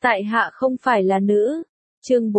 Tại hạ không phải là nữ. Chương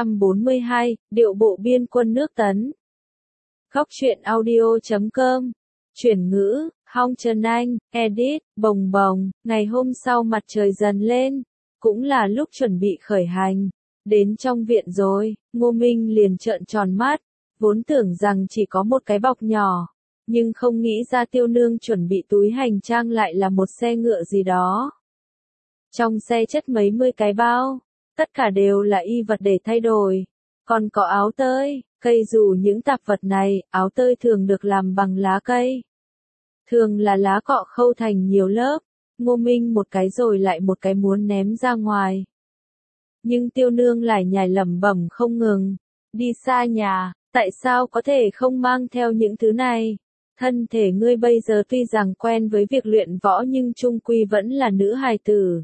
442, điệu bộ biên quân nước Tấn. Góc truyện audio.com. Chuyển ngữ, Hong Trần Anh, edit, bồng bồng. Ngày hôm sau mặt trời dần lên, cũng là lúc chuẩn bị khởi hành. Đến trong viện rồi, Ngô Minh liền trợn tròn mắt, vốn tưởng rằng chỉ có một cái bọc nhỏ, nhưng không nghĩ ra Tiêu Nương chuẩn bị túi hành trang lại là một xe ngựa gì đó. Trong xe chất mấy mươi cái bao, tất cả đều là y vật để thay đổi, còn có áo tơi, cây dù những tạp vật này, áo tơi thường được làm bằng lá cây. Thường là lá cọ khâu thành nhiều lớp, Ngô Minh một cái rồi lại một cái muốn ném ra ngoài. Nhưng Tiêu Nương lại nhảy lẩm bẩm không ngừng, đi xa nhà, tại sao có thể không mang theo những thứ này? Thân thể ngươi bây giờ tuy rằng quen với việc luyện võ nhưng chung quy vẫn là nữ hài tử.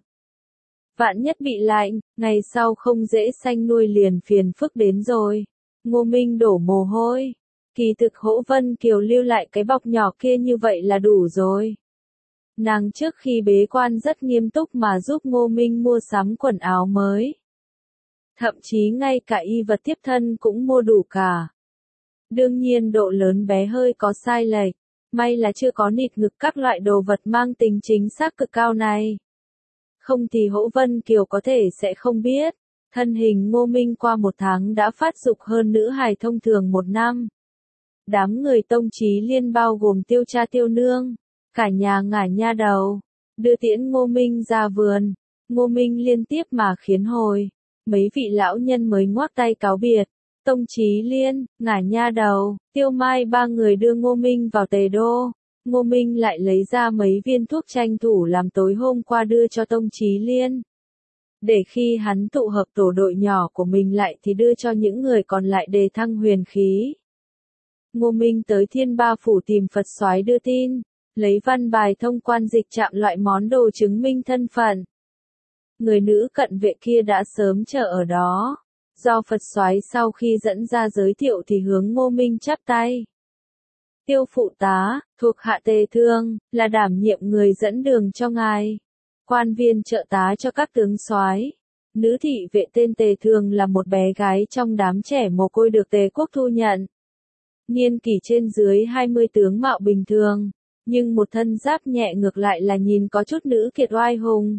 Vạn nhất bị lạnh, ngày sau không dễ sanh nuôi liền phiền phức đến rồi. Ngô Minh đổ mồ hôi. Kỳ thực Hỗ Vân Kiều lưu lại cái bọc nhỏ kia như vậy là đủ rồi. Nàng trước khi bế quan rất nghiêm túc mà giúp Ngô Minh mua sắm quần áo mới. Thậm chí ngay cả y vật tiếp thân cũng mua đủ cả. Đương nhiên độ lớn bé hơi có sai lệch, may là chưa có nịt ngực các loại đồ vật mang tính chính xác cực cao này. Không thì Hỗ Vân Kiều có thể sẽ không biết, thân hình Ngô Minh qua một tháng đã phát dục hơn nữ hài thông thường một năm. Đám người Tông Chí Liên bao gồm Tiêu cha Tiêu Nương, cả nhà ngả nha đầu, đưa tiễn Ngô Minh ra vườn. Ngô Minh liên tiếp mà khiến hồi, mấy vị lão nhân mới ngoắc tay cáo biệt. Tông Chí Liên, ngả nha đầu, Tiêu Mai ba người đưa Ngô Minh vào Tề Đô. Ngô Minh lại lấy ra mấy viên thuốc tranh thủ làm tối hôm qua đưa cho Tông Chí Liên. Để khi hắn tụ hợp tổ đội nhỏ của mình lại thì đưa cho những người còn lại đề thăng huyền khí. Ngô Minh tới Thiên Ba Phủ tìm Phật Soái đưa tin, lấy văn bài thông quan dịch trạm loại món đồ chứng minh thân phận. Người nữ cận vệ kia đã sớm chờ ở đó. Do Phật Soái sau khi dẫn ra giới thiệu thì hướng Ngô Minh chắp tay. Tiêu phụ tá, thuộc hạ Tề Thương, là đảm nhiệm người dẫn đường cho ngài. Quan viên trợ tá cho các tướng soái. Nữ thị vệ tên Tề Thương là một bé gái trong đám trẻ mồ côi được Tề quốc thu nhận. Niên kỷ trên dưới 20 tướng mạo bình thường, nhưng một thân giáp nhẹ ngược lại là nhìn có chút nữ kiệt oai hùng.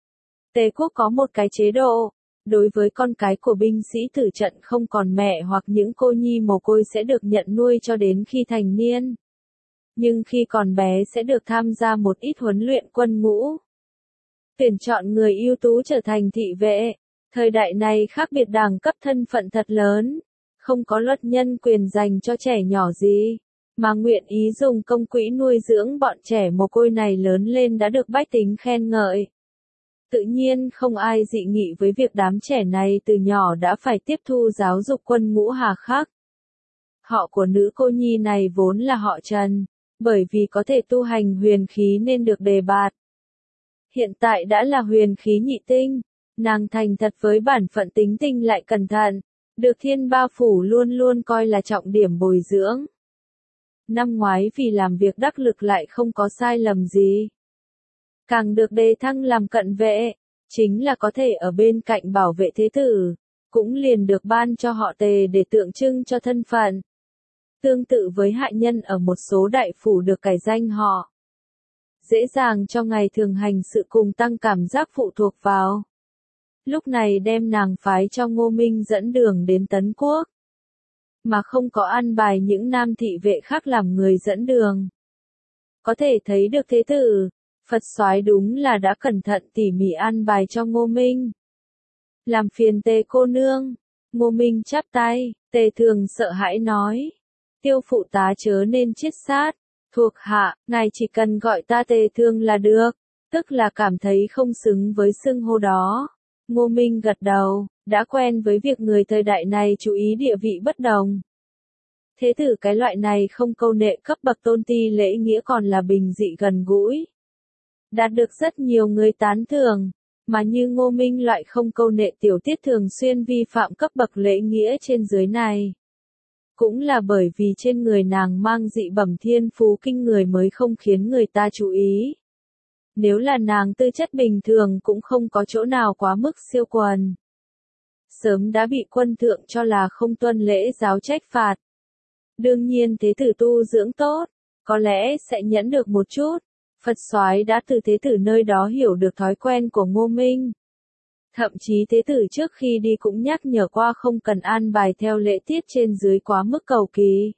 Tề quốc có một cái chế độ. Đối với con cái của binh sĩ tử trận không còn mẹ hoặc những cô nhi mồ côi sẽ được nhận nuôi cho đến khi thành niên. Nhưng khi còn bé sẽ được tham gia một ít huấn luyện quân ngũ. Tuyển chọn người ưu tú trở thành thị vệ. Thời đại này khác biệt đẳng cấp thân phận thật lớn. Không có luật nhân quyền dành cho trẻ nhỏ gì. Mà nguyện ý dùng công quỹ nuôi dưỡng bọn trẻ mồ côi này lớn lên đã được bách tính khen ngợi. Tự nhiên không ai dị nghị với việc đám trẻ này từ nhỏ đã phải tiếp thu giáo dục quân ngũ hà khắc. Họ của nữ cô nhi này vốn là họ Trần, bởi vì có thể tu hành huyền khí nên được đề bạt. Hiện tại đã là huyền khí nhị tinh, nàng thành thật với bản phận tính tình lại cẩn thận, được Thiên Ba Phủ luôn luôn coi là trọng điểm bồi dưỡng. Năm ngoái vì làm việc đắc lực lại không có sai lầm gì. Càng được đề thăng làm cận vệ, chính là có thể ở bên cạnh bảo vệ thế tử, cũng liền được ban cho họ Tề để tượng trưng cho thân phận. Tương tự với hạ nhân ở một số đại phủ được cải danh họ. Dễ dàng cho ngày thường hành sự cùng tăng cảm giác phụ thuộc vào. Lúc này đem nàng phái cho Ngô Minh dẫn đường đến Tấn Quốc. Mà không có an bài những nam thị vệ khác làm người dẫn đường. Có thể thấy được thế tử. Phật Soái đúng là đã cẩn thận tỉ mỉ an bài cho Ngô Minh. Làm phiền Tề cô nương. Ngô Minh chắp tay, Tề Thường sợ hãi nói. Tiêu phụ tá chớ nên chiết sát. Thuộc hạ, ngài chỉ cần gọi ta Tề Thương là được. Tức là cảm thấy không xứng với xưng hô đó. Ngô Minh gật đầu, đã quen với việc người thời đại này chú ý địa vị bất đồng. Thế tử cái loại này không câu nệ cấp bậc tôn ti lễ nghĩa còn là bình dị gần gũi. Đạt được rất nhiều người tán thưởng, mà như Ngô Minh loại không câu nệ tiểu tiết thường xuyên vi phạm cấp bậc lễ nghĩa trên dưới này. Cũng là bởi vì trên người nàng mang dị bẩm thiên phú kinh người mới không khiến người ta chú ý. Nếu là nàng tư chất bình thường cũng không có chỗ nào quá mức siêu quần. Sớm đã bị quân thượng cho là không tuân lễ giáo trách phạt. Đương nhiên thế tử tu dưỡng tốt, có lẽ sẽ nhẫn được một chút. Phật soái đã từ thế tử nơi đó hiểu được thói quen của Ngô Minh. Thậm chí thế tử trước khi đi cũng nhắc nhở qua không cần an bài theo lễ tiết trên dưới quá mức cầu kỳ.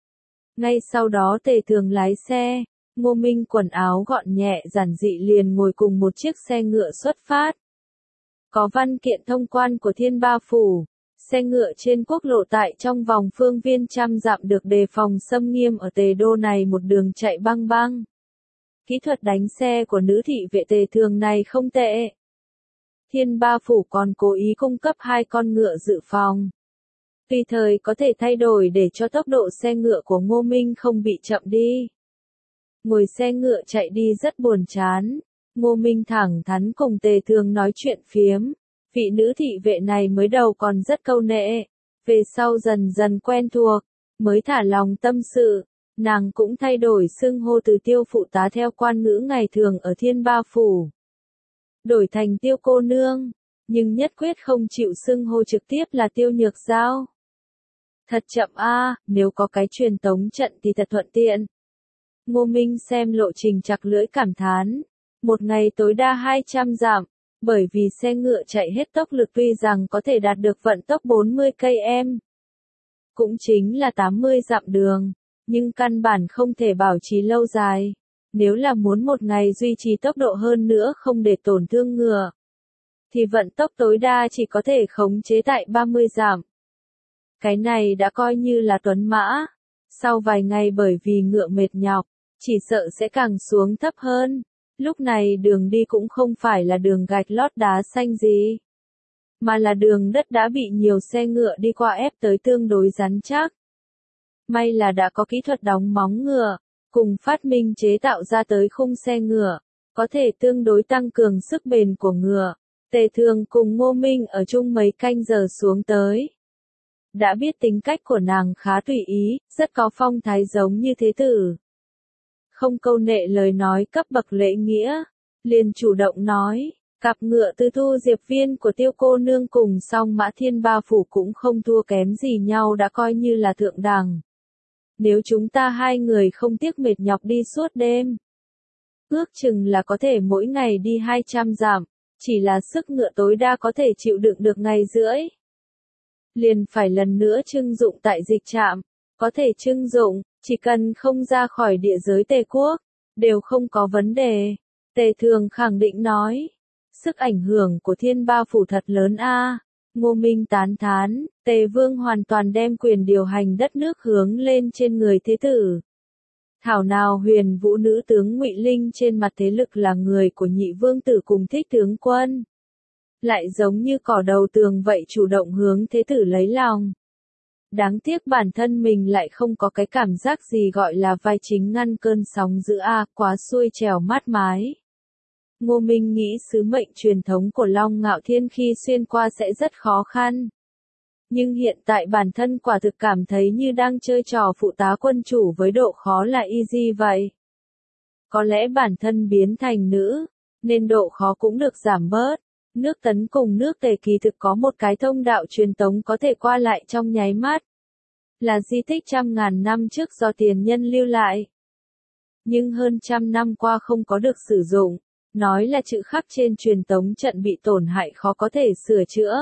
Ngay sau đó Tề Thường lái xe, Ngô Minh quần áo gọn nhẹ giản dị liền ngồi cùng một chiếc xe ngựa xuất phát. Có văn kiện thông quan của Thiên Ba Phủ, xe ngựa trên quốc lộ tại trong vòng phương viên trăm dặm được đề phòng xâm nghiêm ở Tề Đô này một đường chạy băng băng. Kỹ thuật đánh xe của nữ thị vệ Tề Thường này không tệ. Thiên Ba Phủ còn cố ý cung cấp 2 con ngựa dự phòng. Tùy thời có thể thay đổi để cho tốc độ xe ngựa của Ngô Minh không bị chậm đi. Ngồi xe ngựa chạy đi rất buồn chán. Ngô Minh thẳng thắn cùng Tề Thường nói chuyện phiếm. Vị nữ thị vệ này mới đầu còn rất câu nệ. Về sau dần dần quen thuộc, mới thả lòng tâm sự. Nàng cũng thay đổi xưng hô từ Tiêu phụ tá theo quan ngữ ngày thường ở Thiên Ba Phủ. Đổi thành Tiêu cô nương, nhưng nhất quyết không chịu xưng hô trực tiếp là Tiêu Nhược Giao. Thật chậm a, nếu có cái truyền tống trận thì thật thuận tiện. Ngô Minh xem lộ trình chặt lưỡi cảm thán. Một ngày tối đa 200 dặm, bởi vì xe ngựa chạy hết tốc lực tuy rằng có thể đạt được vận tốc 40 km. Cũng chính là 80 dặm đường, nhưng căn bản không thể bảo trì lâu dài. Nếu là muốn một ngày duy trì tốc độ hơn nữa không để tổn thương ngựa, thì vận tốc tối đa chỉ có thể khống chế tại 30 dặm. Cái này đã coi như là tuấn mã. Sau vài ngày bởi vì ngựa mệt nhọc, chỉ sợ sẽ càng xuống thấp hơn. Lúc này đường đi cũng không phải là đường gạch lót đá xanh gì, mà là đường đất đã bị nhiều xe ngựa đi qua ép tới tương đối rắn chắc. May là đã có kỹ thuật đóng móng ngựa, cùng phát minh chế tạo ra tới khung xe ngựa, có thể tương đối tăng cường sức bền của ngựa. Tề Thường cùng Ngô Minh ở chung mấy canh giờ xuống tới. Đã biết tính cách của nàng khá tùy ý, rất có phong thái giống như thế tử. Không câu nệ lời nói cấp bậc lễ nghĩa, liền chủ động nói, cặp ngựa từ Thu Diệp Viên của Tiêu cô nương cùng song mã Thiên Ba Phủ cũng không thua kém gì nhau đã coi như là thượng đẳng. Nếu chúng ta 2 người không tiếc mệt nhọc đi suốt đêm, ước chừng là có thể mỗi ngày đi 200 dặm, chỉ là sức ngựa tối đa có thể chịu đựng được ngày rưỡi. Liền phải lần nữa trưng dụng tại dịch trạm, có thể trưng dụng, chỉ cần không ra khỏi địa giới Tề quốc, đều không có vấn đề. Tề Thường khẳng định nói, sức ảnh hưởng của Thiên Ba Phủ thật lớn a. Ngô Minh tán thán, Tề Vương hoàn toàn đem quyền điều hành đất nước hướng lên trên người thế tử. Thảo nào Huyền Vũ nữ tướng Ngụy Linh trên mặt thế lực là người của Nhị Vương tử cùng Thích tướng quân, lại giống như cỏ đầu tường vậy chủ động hướng thế tử lấy lòng. Đáng tiếc bản thân mình lại không có cái cảm giác gì gọi là vai chính ngăn cơn sóng dữ a, quá xuôi trèo mát mái. Ngô Minh nghĩ sứ mệnh truyền thống của Long Ngạo Thiên khi xuyên qua sẽ rất khó khăn. Nhưng hiện tại bản thân quả thực cảm thấy như đang chơi trò phụ tá quân chủ với độ khó là easy vậy. Có lẽ bản thân biến thành nữ, nên độ khó cũng được giảm bớt. Nước Tấn cùng nước Tề kỳ thực có một cái thông đạo truyền tống có thể qua lại trong nháy mắt. Là di tích trăm ngàn năm trước do tiền nhân lưu lại. Nhưng hơn trăm năm qua không có được sử dụng. Nói là chữ khắc trên truyền tống trận bị tổn hại khó có thể sửa chữa.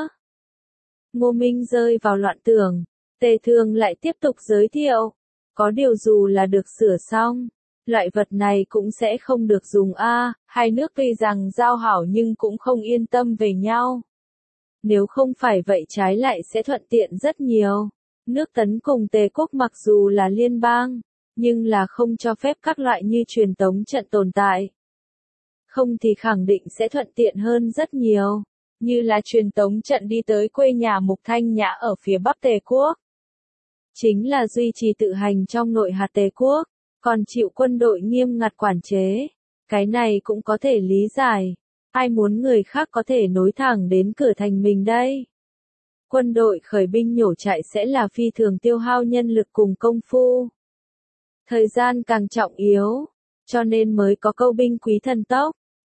Ngô Minh rơi vào loạn tưởng. Tề Thường lại tiếp tục giới thiệu. Có điều dù là được sửa xong, loại vật này cũng sẽ không được dùng a. Hai nước tuy rằng giao hảo nhưng cũng không yên tâm về nhau. Nếu không phải vậy trái lại sẽ thuận tiện rất nhiều. Nước Tấn cùng Tề quốc mặc dù là liên bang, nhưng là không cho phép các loại như truyền tống trận tồn tại. Không thì khẳng định sẽ thuận tiện hơn rất nhiều, như là truyền tống trận đi tới quê nhà Mục Thanh Nhã ở phía Bắc Tề quốc. Chính là duy trì tự hành trong nội hạt Tề quốc, còn chịu quân đội nghiêm ngặt quản chế. Cái này cũng có thể lý giải. Ai muốn người khác có thể nối thẳng đến cửa thành mình đây? Quân đội khởi binh nhổ trại sẽ là phi thường tiêu hao nhân lực cùng công phu. Thời gian càng trọng yếu, cho nên mới có câu binh quý thần tốc.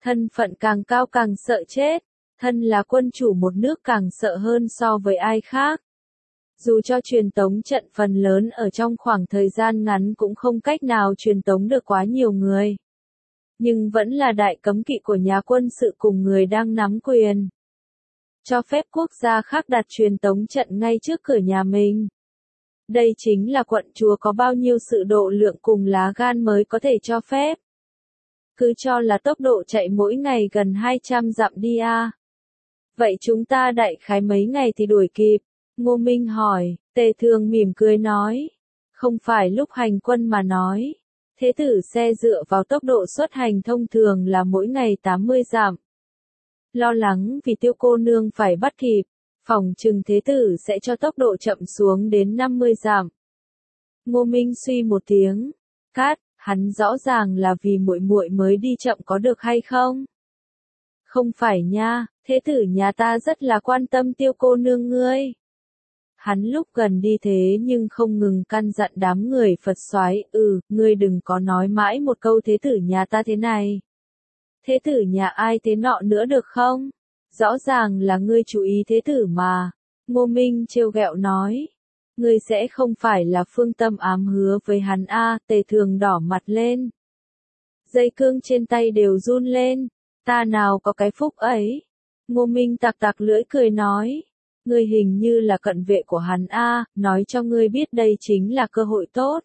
thân phận càng cao càng sợ chết, thân là quân chủ một nước càng sợ hơn so với ai khác. Dù cho truyền tống trận phần lớn ở trong khoảng thời gian ngắn cũng không cách nào truyền tống được quá nhiều người. Nhưng vẫn là đại cấm kỵ của nhà quân sự cùng người đang nắm quyền. Cho phép quốc gia khác đặt truyền tống trận ngay trước cửa nhà mình. Đây chính là quận chúa có bao nhiêu sự độ lượng cùng lá gan mới có thể cho phép. Cứ cho là tốc độ chạy mỗi ngày gần 200 dặm đi à. Vậy chúng ta đại khái mấy ngày thì đuổi kịp? Ngô Minh hỏi, Tề Thường mỉm cười nói. Không phải lúc hành quân mà nói. Thế tử xe dựa vào tốc độ xuất hành thông thường là mỗi ngày 80 dặm. Lo lắng vì Tiêu cô nương phải bắt kịp, phỏng chừng thế tử sẽ cho tốc độ chậm xuống đến 50 dặm. Ngô Minh suy một tiếng, cát, hắn rõ ràng là vì muội muội mới đi chậm có được hay không? Không phải nha, thế tử nhà ta rất là quan tâm Tiêu cô nương ngươi. Hắn lúc gần đi thế nhưng không ngừng căn dặn đám người Phật soái, ngươi đừng có nói mãi một câu thế tử nhà ta thế này. Thế tử nhà ai thế nọ nữa được không? Rõ ràng là ngươi chú ý thế tử mà. Ngô Minh trêu ghẹo nói. Ngươi sẽ không phải là phương tâm ám hứa với hắn a? Tề Thường đỏ mặt lên. Dây cương trên tay đều run lên. Ta nào có cái phúc ấy. Ngô Minh tặc tặc lưỡi cười nói. Ngươi hình như là cận vệ của hắn a, nói cho ngươi biết đây chính là cơ hội tốt.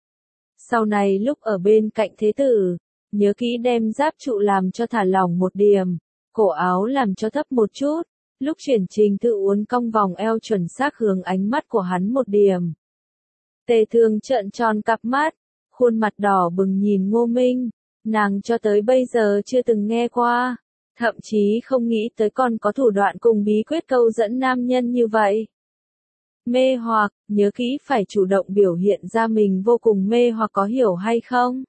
Sau này lúc ở bên cạnh thế tử, nhớ kỹ đem giáp trụ làm cho thả lỏng một điểm, cổ áo làm cho thấp một chút, lúc chuyển trình tự uốn cong vòng eo chuẩn xác hướng ánh mắt của hắn một điểm. Tề Thường trợn tròn cặp mắt, khuôn mặt đỏ bừng nhìn Ngô Minh, nàng cho tới bây giờ chưa từng nghe qua, thậm chí không nghĩ tới còn có thủ đoạn cùng bí quyết câu dẫn nam nhân như vậy. Mê hoặc, nhớ kỹ phải chủ động biểu hiện ra mình vô cùng mê hoặc có hiểu hay không?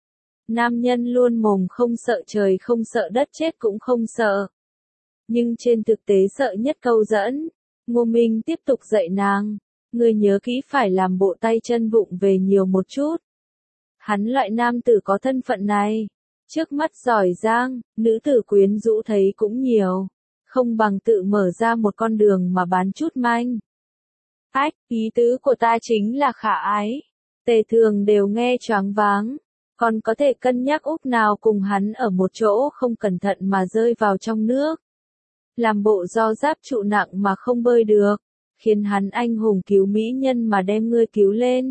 Nam nhân luôn mồm không sợ trời không sợ đất chết cũng không sợ. Nhưng trên thực tế sợ nhất câu dẫn. Ngô Minh tiếp tục dạy nàng. Ngươi nhớ kỹ phải làm bộ tay chân vụng về nhiều một chút. Hắn loại nam tử có thân phận này. Trước mắt giỏi giang, nữ tử quyến rũ thấy cũng nhiều. Không bằng tự mở ra một con đường mà bán chút manh. Ách, ý tứ của ta chính là khả ái. Tề Thường đều nghe choáng váng. Còn có thể cân nhắc úc nào cùng hắn ở một chỗ không cẩn thận mà rơi vào trong nước. Làm bộ do giáp trụ nặng mà không bơi được, khiến hắn anh hùng cứu mỹ nhân mà đem ngươi cứu lên.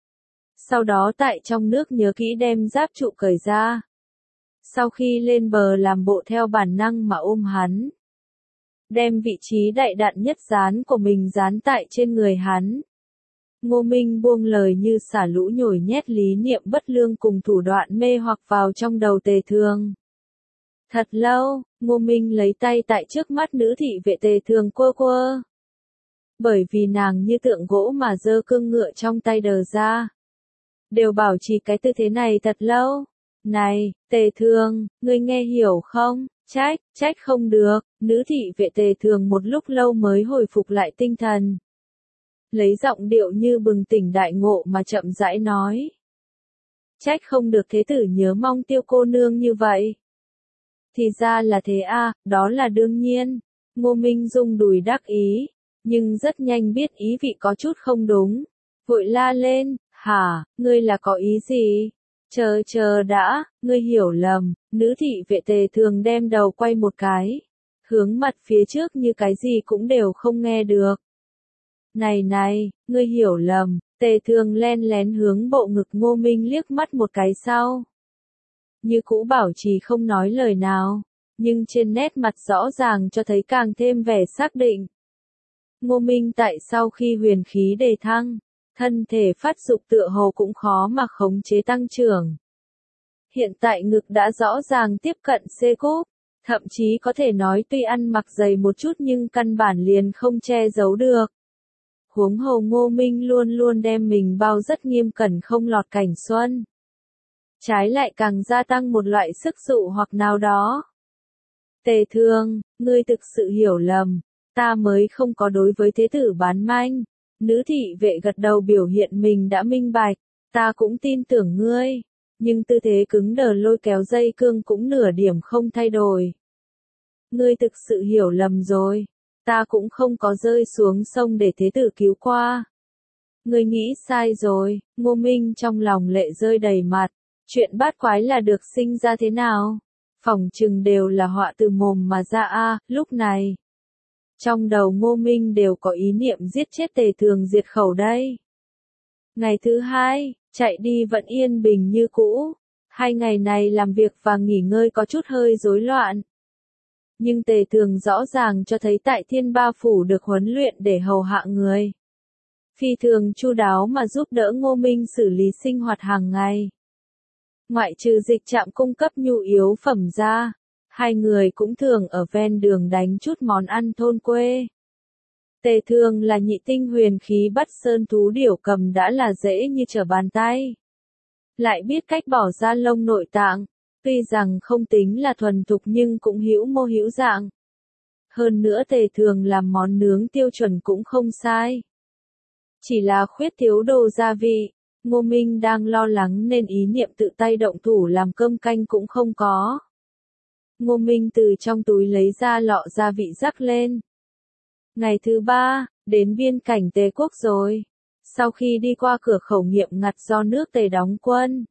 Sau đó tại trong nước nhớ kỹ đem giáp trụ cởi ra. Sau khi lên bờ làm bộ theo bản năng mà ôm hắn. Đem vị trí đại đạn nhất dán của mình dán tại trên người hắn. Ngô Minh buông lời như xả lũ nhồi nhét lý niệm bất lương cùng thủ đoạn mê hoặc vào trong đầu Tề Thường. Thật lâu, Ngô Minh lấy tay tại trước mắt nữ thị vệ Tề Thường quơ quơ. Bởi vì nàng như tượng gỗ mà giơ cương ngựa trong tay đờ ra. Đều bảo trì cái tư thế này thật lâu. Này, Tề Thường, ngươi nghe hiểu không? Trách không được, nữ thị vệ Tề Thường một lúc lâu mới hồi phục lại tinh thần. Lấy giọng điệu như bừng tỉnh đại ngộ mà chậm rãi nói. Trách không được thế tử nhớ mong Tiêu cô nương như vậy. Thì ra là thế à, đó là đương nhiên. Ngô Minh rung đùi đắc ý, nhưng rất nhanh biết ý vị có chút không đúng. Vội la lên, hả, ngươi là có ý gì? Chờ đã, ngươi hiểu lầm, nữ thị vệ Tề Thường đem đầu quay một cái. Hướng mặt phía trước như cái gì cũng đều không nghe được. Này, ngươi hiểu lầm, Tề Thường len lén hướng bộ ngực Ngô Minh liếc mắt một cái sau. Như cũ bảo trì không nói lời nào, nhưng trên nét mặt rõ ràng cho thấy càng thêm vẻ xác định. Ngô Minh tại sau khi huyền khí đề thăng, thân thể phát dục tựa hồ cũng khó mà khống chế tăng trưởng. Hiện tại ngực đã rõ ràng tiếp cận C cúp, thậm chí có thể nói tuy ăn mặc dày một chút nhưng căn bản liền không che giấu được. Huống hồ Ngô Minh luôn luôn đem mình bao rất nghiêm cẩn không lọt cảnh xuân. Trái lại càng gia tăng một loại sức dụ hoặc nào đó. Tề Thường, ngươi thực sự hiểu lầm, ta mới không có đối với thế tử bán manh. Nữ thị vệ gật đầu biểu hiện mình đã minh bạch, ta cũng tin tưởng ngươi. nhưng tư thế cứng đờ lôi kéo dây cương cũng nửa điểm không thay đổi. Ngươi thực sự hiểu lầm rồi, ta cũng không có rơi xuống sông để thế tử cứu qua. Ngươi nghĩ sai rồi, Ngô Minh trong lòng lệ rơi đầy mặt, chuyện bát quái là được sinh ra thế nào? Phỏng chừng đều là họa từ mồm mà ra a. Lúc này. Trong đầu Ngô Minh đều có ý niệm giết chết Tề Thường diệt khẩu đây. Ngày thứ hai, chạy đi vẫn yên bình như cũ. 2 ngày này làm việc và nghỉ ngơi có chút hơi rối loạn. Nhưng Tề Thường rõ ràng cho thấy tại Thiên Ba Phủ được huấn luyện để hầu hạ người. Phi thường chu đáo mà giúp đỡ Ngô Minh xử lý sinh hoạt hàng ngày. Ngoại trừ dịch trạm cung cấp nhu yếu phẩm ra, 2 người cũng thường ở ven đường đánh chút món ăn thôn quê. Tề Thường là nhị tinh huyền khí bắt sơn thú điểu cầm đã là dễ như trở bàn tay. Lại biết cách bỏ ra lông nội tạng, tuy rằng không tính là thuần thục nhưng cũng hữu mô hữu dạng. Hơn nữa Tề Thường làm món nướng tiêu chuẩn cũng không sai. Chỉ là khuyết thiếu đồ gia vị, Ngô Minh đang lo lắng nên ý niệm tự tay động thủ làm cơm canh cũng không có. Ngô Minh từ trong túi lấy ra lọ gia vị rắc lên. Ngày thứ 3, đến biên cảnh Tề quốc rồi. Sau khi đi qua cửa khẩu Nghiệm Ngặt do nước Tề đóng quân.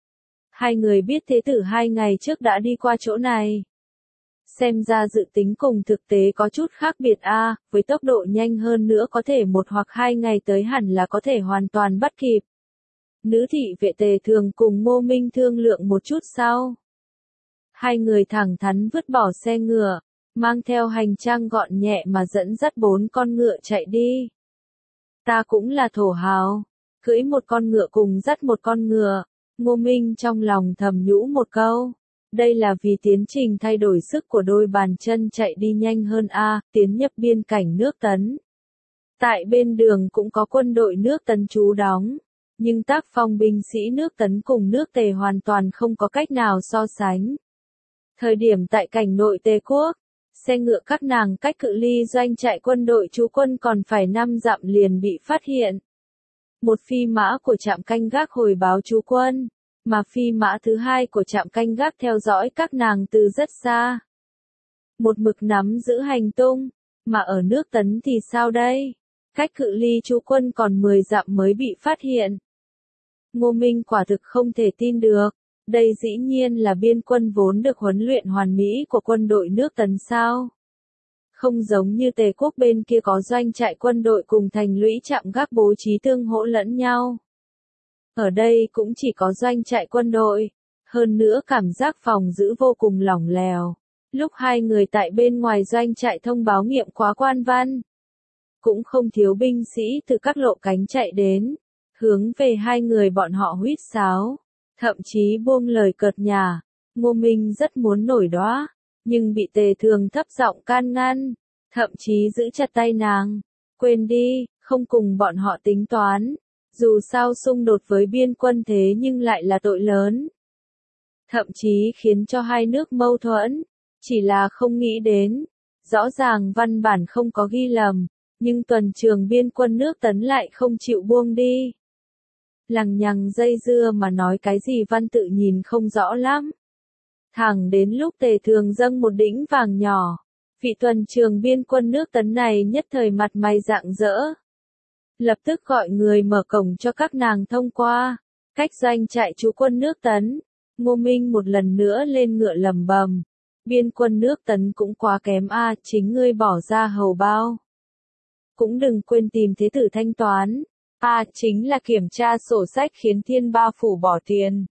2 người biết thế tử 2 ngày trước đã đi qua chỗ này. Xem ra dự tính cùng thực tế có chút khác biệt a, với tốc độ nhanh hơn nữa có thể 1 hoặc 2 ngày tới hẳn là có thể hoàn toàn bắt kịp. Nữ thị vệ Tề Thường cùng Ngô Minh thương lượng một chút sau. 2 người thẳng thắn vứt bỏ xe ngựa, mang theo hành trang gọn nhẹ mà dẫn dắt 4 con ngựa chạy đi. Ta cũng là thổ hào, cưỡi một con ngựa cùng dắt một con ngựa, Ngô Minh trong lòng thầm nhủ một câu. Đây là vì tiến trình thay đổi sức của đôi bàn chân chạy đi nhanh hơn a, tiến nhập biên cảnh nước Tấn. Tại bên đường cũng có quân đội nước Tấn trú đóng, nhưng tác phong binh sĩ nước Tấn cùng nước Tề hoàn toàn không có cách nào so sánh. Thời điểm tại cảnh nội Tề quốc, xe ngựa các nàng cách cự ly doanh trại quân đội trú quân còn phải 5 dặm liền bị phát hiện. Một phi mã của trạm canh gác hồi báo trú quân, mà phi mã thứ 2 của trạm canh gác theo dõi các nàng từ rất xa. Một mực nắm giữ hành tung, mà ở nước Tấn thì sao đây? Cách cự ly trú quân còn 10 dặm mới bị phát hiện. Ngô Minh quả thực không thể tin được, đây dĩ nhiên là biên quân vốn được huấn luyện hoàn mỹ của quân đội nước Tấn sao? Không giống như Tề quốc bên kia có doanh trại quân đội cùng thành lũy trạm gác bố trí tương hỗ lẫn nhau. Ở đây cũng chỉ có doanh trại quân đội, hơn nữa cảm giác phòng giữ vô cùng lỏng lẻo. Lúc 2 người tại bên ngoài doanh trại thông báo nghiệm quá quan văn, cũng không thiếu binh sĩ từ các lộ cánh chạy đến, hướng về 2 người bọn họ huýt sáo, thậm chí buông lời cợt nhả. Ngô Minh rất muốn nổi đoá, nhưng bị Tề Thường thấp giọng can ngăn, thậm chí giữ chặt tay nàng. Quên đi, không cùng bọn họ tính toán. Dù sao xung đột với biên quân thế nhưng lại là tội lớn. Thậm chí khiến cho 2 nước mâu thuẫn. Chỉ là không nghĩ đến. Rõ ràng văn bản không có ghi lầm. Nhưng tuần trường biên quân nước Tấn lại không chịu buông đi. Lằng nhằng dây dưa mà nói cái gì văn tự nhìn không rõ lắm. Thẳng đến lúc Tề Thường dâng một đĩnh vàng nhỏ. Vị tuần trường biên quân nước Tấn này nhất thời mặt mày rạng rỡ. Lập tức gọi người mở cổng cho các nàng thông qua. Cách doanh trại trú quân nước Tấn. Ngô Minh một lần nữa lên ngựa lầm bầm. Biên quân nước Tấn cũng quá kém a, chính ngươi bỏ ra hầu bao. Cũng đừng quên tìm thế tử thanh toán. Chính là kiểm tra sổ sách khiến Thiên Ba Phủ bỏ tiền.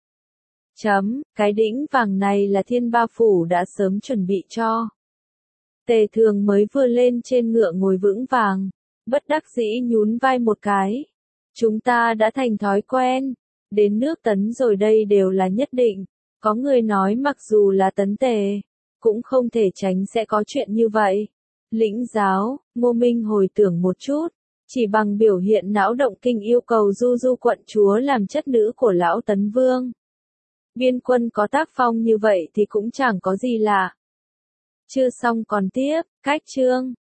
Cái đĩnh vàng này là Thiên Ba Phủ đã sớm chuẩn bị cho. Tề Thường mới vừa lên trên ngựa ngồi vững vàng. Bất đắc dĩ nhún vai một cái. Chúng ta đã thành thói quen. Đến nước Tấn rồi đây đều là nhất định. Có người nói mặc dù là Tấn Tề, cũng không thể tránh sẽ có chuyện như vậy. Lĩnh giáo, Ngô Minh hồi tưởng một chút. Chỉ bằng biểu hiện não động kinh yêu cầu Du Du quận chúa làm chất nữ của lão Tấn Vương. Biên quân có tác phong như vậy thì cũng chẳng có gì lạ. Chưa xong còn tiếp, cách chương.